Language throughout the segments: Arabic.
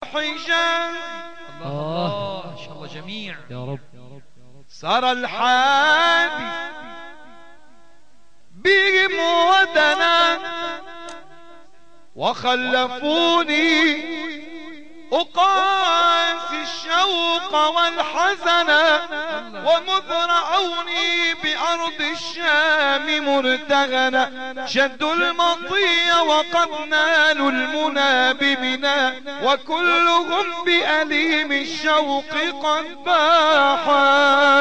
الحجاب. الله إن شاء الله جميع يا رب. سار الحادي بهم ودنا وخلفوني أقاسي الشوق والحزن، ومذ رأوني بأرض الشام مرتغنا شدوا المطي وقد نالوا المنى بمنا، وكلهم بأليم الشوق قد باحا.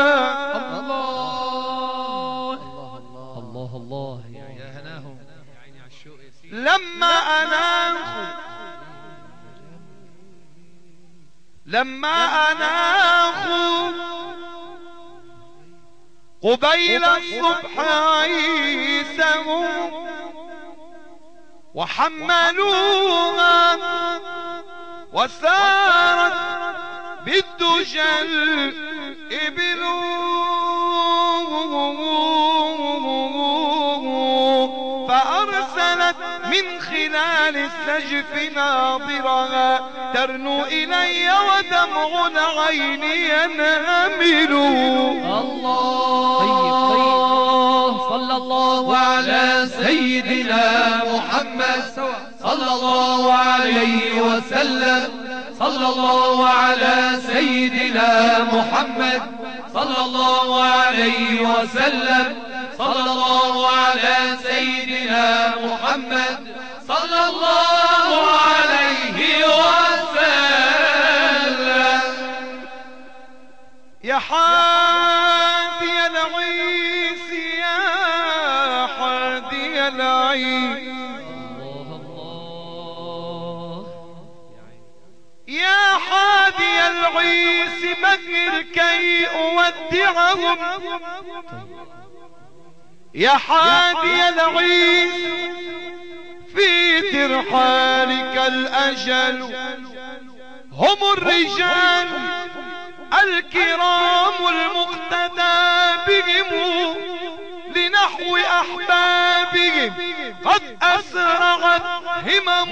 الله الله الله يا هناهم لما أناخوا قبيل الصبح عيسهم وحملوها وسارت بالدجى الإبل، فأرسلت من خلال السجف ناظرها ترنو إلي ودمع العين ينهمل. الله صلى الله على سيدنا محمد صلى الله عليه وسلم. صلى الله على سيدنا محمد صلى الله عليه وسلم. صلى الله على سيدنا محمد صلى الله عليه وسلم. يا حادي العيس يا حادي العيس يا حادي العيس مهل كي أودعهم. يا حادي العيس في ترحالك الأجل، هم الرجال الكرام المقتدى بهم لنحو أحبابهم قد أسرعت همم،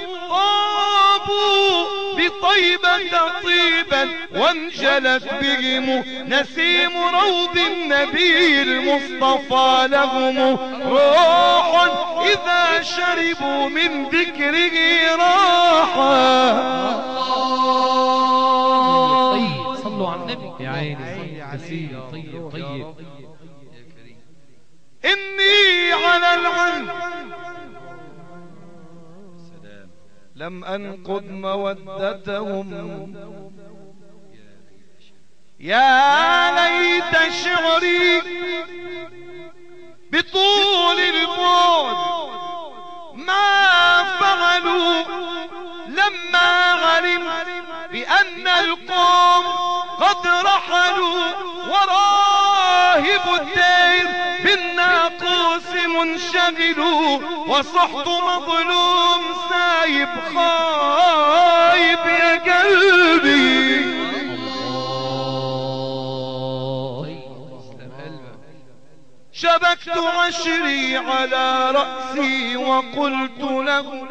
طابوا بطيبة طيبا وانجلت بهم نسيم روض النبي المصطفى لهم روح إذا شربوا من ذكره راحا. صلوا على النبي يا عيني كثير طيب طيب. إني على العلم لم أنقض مودتهم، يا ليت شعري بطول البعد ما فعلوا لما علمت بأن القوم قد رحلوا، وراهب الدير بالناقوس منشغل، وصحت مظلوم سايب خايب يا قلبي. شبكت عشري على رأسي وقلت له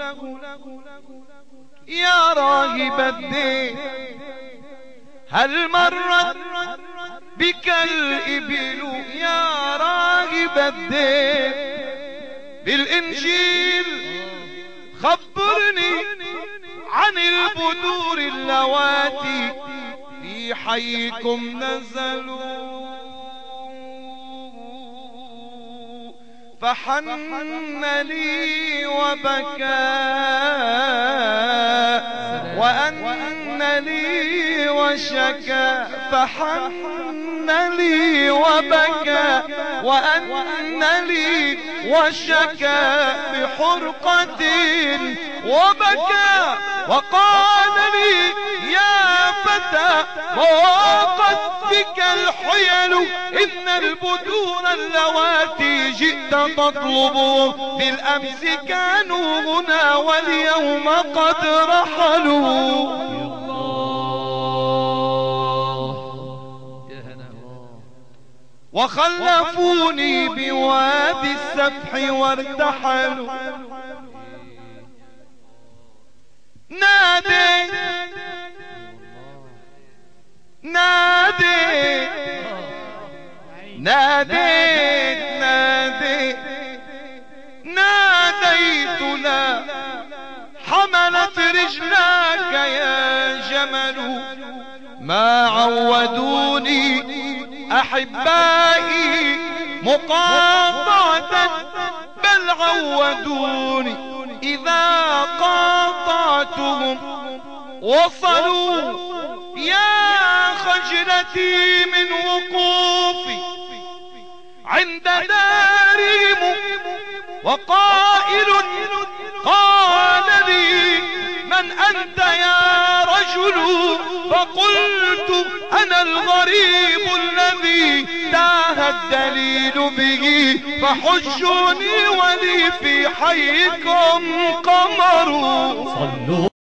يا راهب الدين هل مرت بك الإبل يا راهب الدين بالإنجيل خبرني عن البدور اللواتي في حيكم نزلوا. فحن لي وبكى وأن لي وشكى، فحن لي وبكى وأن لي وشكى بحرقة وبكى وقال لي يا فتى ضاقت بك الحيل إن البدور اللواتي جئت تطلب بالأمس كانوا هنا واليوم قد رحلوا. وخلفوني بوادي السفح وارتحلوا. ناديت ناديت لا حملت رجلاك يا جمل. ما عودوني أحبائي مقاطعة بل عودوني إذا قاطعتهم وصلوا. يا خجلتي من وقوفي عند دارهم وقائل قال لي من أنت يا رجل؟ فقلت أنا الغريب الذي تاه الدليل به، فحجوني ولي في حيكم قمر.